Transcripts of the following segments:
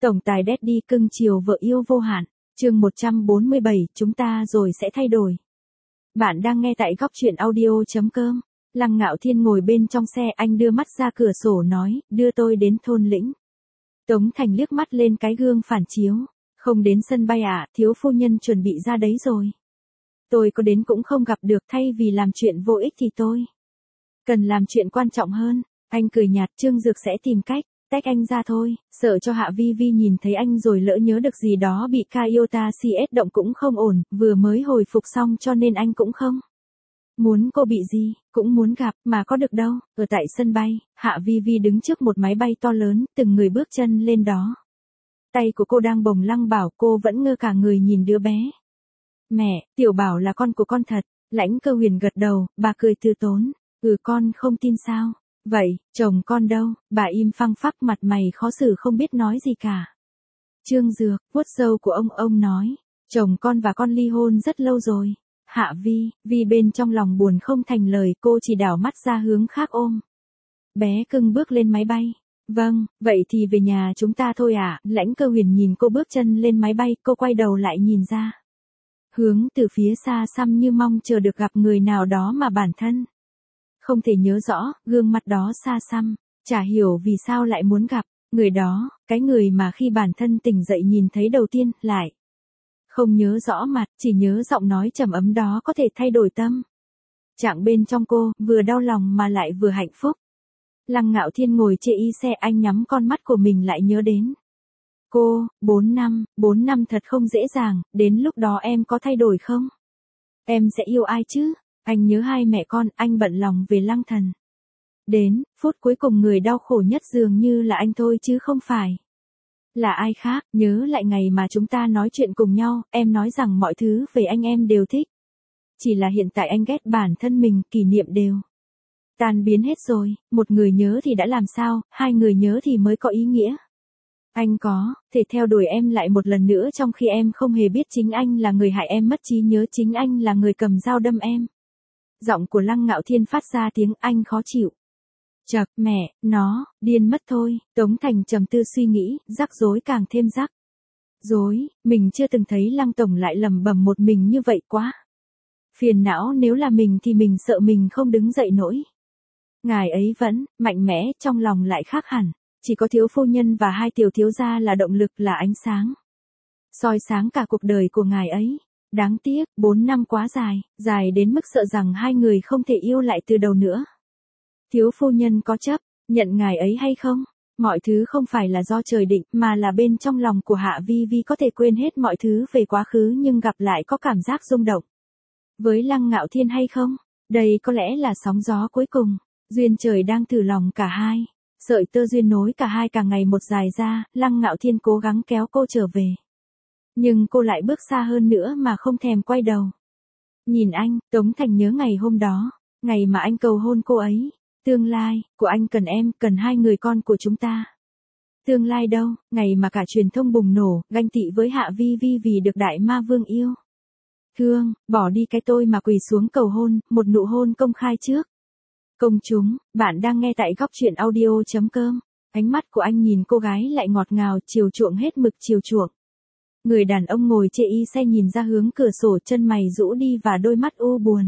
Tổng tài Daddy cưng chiều vợ yêu vô hạn. Chương 147, chúng ta rồi sẽ thay đổi. Bạn đang nghe tại góc truyện audio.com. Lăng Ngạo Thiên ngồi bên trong xe, anh đưa mắt ra cửa sổ nói, đưa tôi đến thôn lĩnh. Tống Thành liếc mắt lên cái gương phản chiếu. Không đến sân bay à, thiếu phu nhân chuẩn bị ra đấy rồi. Tôi có đến cũng không gặp được, thay vì làm chuyện vô ích thì tôi cần làm chuyện quan trọng hơn. Anh cười nhạt, Trương Dược sẽ tìm cách tách anh ra thôi, sợ cho Hạ Vi Vi nhìn thấy anh rồi lỡ nhớ được gì đó bị Kyota CS động cũng không ổn, vừa mới hồi phục xong cho nên anh cũng không muốn cô bị gì, cũng muốn gặp, mà có được đâu. Ở tại sân bay, Hạ Vi Vi đứng trước một máy bay to lớn, từng người bước chân lên đó. Tay của cô đang bồng Lăng Bảo, cô vẫn ngơ cả người nhìn đứa bé. Mẹ, Tiểu Bảo là con của con thật. Lãnh Cơ Huyền gật đầu, bà cười từ tốn. Con không tin sao? Vậy, chồng con đâu? Bà im phăng phắc, mặt mày khó xử không biết nói gì cả. Trương Dược, vuốt râu của ông nói. Chồng con và con ly hôn rất lâu rồi. Hạ Vi bên trong lòng buồn không thành lời, cô chỉ đảo mắt ra hướng khác ôm bé cưng bước lên máy bay. Vâng, vậy thì về nhà chúng ta thôi à? Lãnh Cơ Huyền nhìn cô bước chân lên máy bay, cô quay đầu lại nhìn ra hướng từ phía xa xăm như mong chờ được gặp người nào đó mà bản thân không thể nhớ rõ, gương mặt đó xa xăm, chả hiểu vì sao lại muốn gặp người đó, cái người mà khi bản thân tỉnh dậy nhìn thấy đầu tiên, lại không nhớ rõ mặt, chỉ nhớ giọng nói trầm ấm đó có thể thay đổi tâm trạng bên trong cô, vừa đau lòng mà lại vừa hạnh phúc. Lăng Ngạo Thiên ngồi chê y xe, anh nhắm con mắt của mình lại nhớ đến cô. 4 năm thật không dễ dàng, đến lúc đó em có thay đổi không? Em sẽ yêu ai chứ? Anh nhớ hai mẹ con, anh bận lòng về Lăng Thần. Đến phút cuối cùng người đau khổ nhất dường như là anh thôi chứ không phải là ai khác. Nhớ lại ngày mà chúng ta nói chuyện cùng nhau, em nói rằng mọi thứ về anh em đều thích. Chỉ là hiện tại anh ghét bản thân mình, kỷ niệm đều tan biến hết rồi. Một người nhớ thì đã làm sao, hai người nhớ thì mới có ý nghĩa. Anh có thể theo đuổi em lại một lần nữa trong khi em không hề biết chính anh là người hại em mất trí nhớ, chính anh là người cầm dao đâm em. Giọng của Lăng Ngạo Thiên phát ra tiếng anh khó chịu. Chậc, mẹ, nó điên mất thôi. Tống Thành trầm tư suy nghĩ, rắc rối càng thêm rắc rối, mình chưa từng thấy Lăng tổng lại lẩm bẩm một mình như vậy, quá phiền não, nếu là mình thì mình sợ mình không đứng dậy nổi. Ngài ấy vẫn mạnh mẽ, trong lòng lại khác hẳn. Chỉ có thiếu phu nhân và hai tiểu thiếu gia là động lực, là ánh sáng soi sáng cả cuộc đời của ngài ấy. Đáng tiếc, 4 năm quá dài, dài đến mức sợ rằng hai người không thể yêu lại từ đầu nữa. Thiếu phu nhân có chấp nhận ngài ấy hay không? Mọi thứ không phải là do trời định, mà là bên trong lòng của Hạ Vi có thể quên hết mọi thứ về quá khứ nhưng gặp lại có cảm giác rung động với Lăng Ngạo Thiên hay không? Đây có lẽ là sóng gió cuối cùng. Duyên trời đang thử lòng cả hai. Sợi tơ duyên nối cả hai càng ngày một dài ra, Lăng Ngạo Thiên cố gắng kéo cô trở về. Nhưng cô lại bước xa hơn nữa mà không thèm quay đầu. Nhìn anh, Tống Thành nhớ ngày hôm đó, ngày mà anh cầu hôn cô ấy. Tương lai của anh cần em, cần hai người con của chúng ta. Tương lai đâu, ngày mà cả truyền thông bùng nổ, ganh tị với Hạ Vi vì được đại ma vương yêu thương, bỏ đi cái tôi mà quỳ xuống cầu hôn, một nụ hôn công khai trước công chúng. Bạn đang nghe tại góc truyện audio.com. Ánh mắt của anh nhìn cô gái lại ngọt ngào, chiều chuộng hết mực chiều chuộng. Người đàn ông ngồi chê y xe nhìn ra hướng cửa sổ, chân mày rũ đi và đôi mắt u buồn.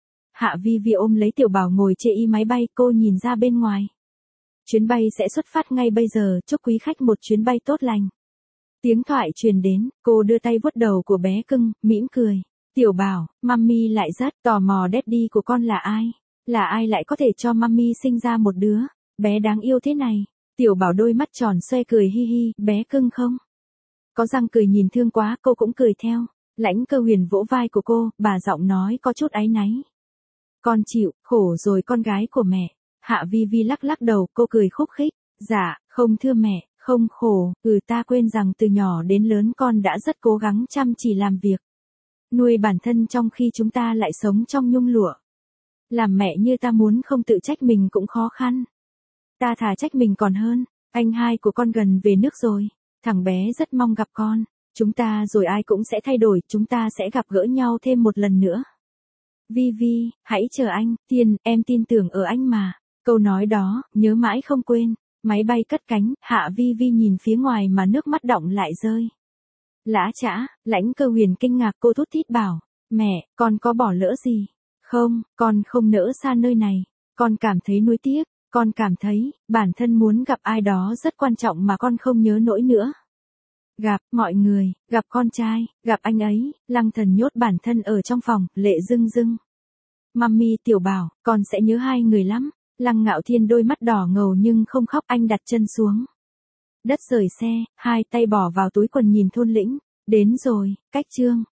Hạ Vi ôm lấy Tiểu Bảo ngồi chê y máy bay, cô nhìn ra bên ngoài. Chuyến bay sẽ xuất phát ngay bây giờ, chúc quý khách một chuyến bay tốt lành. Tiếng thoại truyền đến, cô đưa tay vuốt đầu của bé cưng, mỉm cười. Tiểu Bảo, mummy lại rất tò mò daddy của con là ai? Là ai lại có thể cho mummy sinh ra một đứa bé đáng yêu thế này? Tiểu Bảo đôi mắt tròn xoe cười hi hi, bé cưng không có răng cười nhìn thương quá, cô cũng cười theo. Lãnh Cơ Huyền vỗ vai của cô, bà giọng nói có chút áy náy. Con chịu khổ rồi con gái của mẹ. Hạ Vi lắc đầu, cô cười khúc khích. Dạ, không thưa mẹ, không khổ, ta quên rằng từ nhỏ đến lớn con đã rất cố gắng chăm chỉ làm việc nuôi bản thân trong khi chúng ta lại sống trong nhung lụa. Làm mẹ như ta muốn không tự trách mình cũng khó khăn. Ta thà trách mình còn hơn. Anh hai của con gần về nước rồi. Thằng bé rất mong gặp con. Chúng ta rồi ai cũng sẽ thay đổi, chúng ta sẽ gặp gỡ nhau thêm một lần nữa. Vi, hãy chờ anh, em tin tưởng ở anh mà. Câu nói đó, nhớ mãi không quên. Máy bay cất cánh, Hạ Vi Vi nhìn phía ngoài mà nước mắt đọng lại rơi. Lã chã, Lãnh Cơ Huyền kinh ngạc, cô thút thít bảo, mẹ, con có bỏ lỡ gì? Không, con không nỡ xa nơi này. Con cảm thấy nuối tiếc, con cảm thấy, bản thân muốn gặp ai đó rất quan trọng mà con không nhớ nổi nữa. Gặp, mọi người, gặp con trai, gặp anh ấy, Lăng Thần nhốt bản thân ở trong phòng, lệ rưng rưng. Mummy Tiểu Bảo, con sẽ nhớ hai người lắm. Lăng Ngạo Thiên đôi mắt đỏ ngầu nhưng không khóc, anh đặt chân xuống đất rời xe, hai tay bỏ vào túi quần nhìn Thôn Lĩnh, đến rồi, cách chương.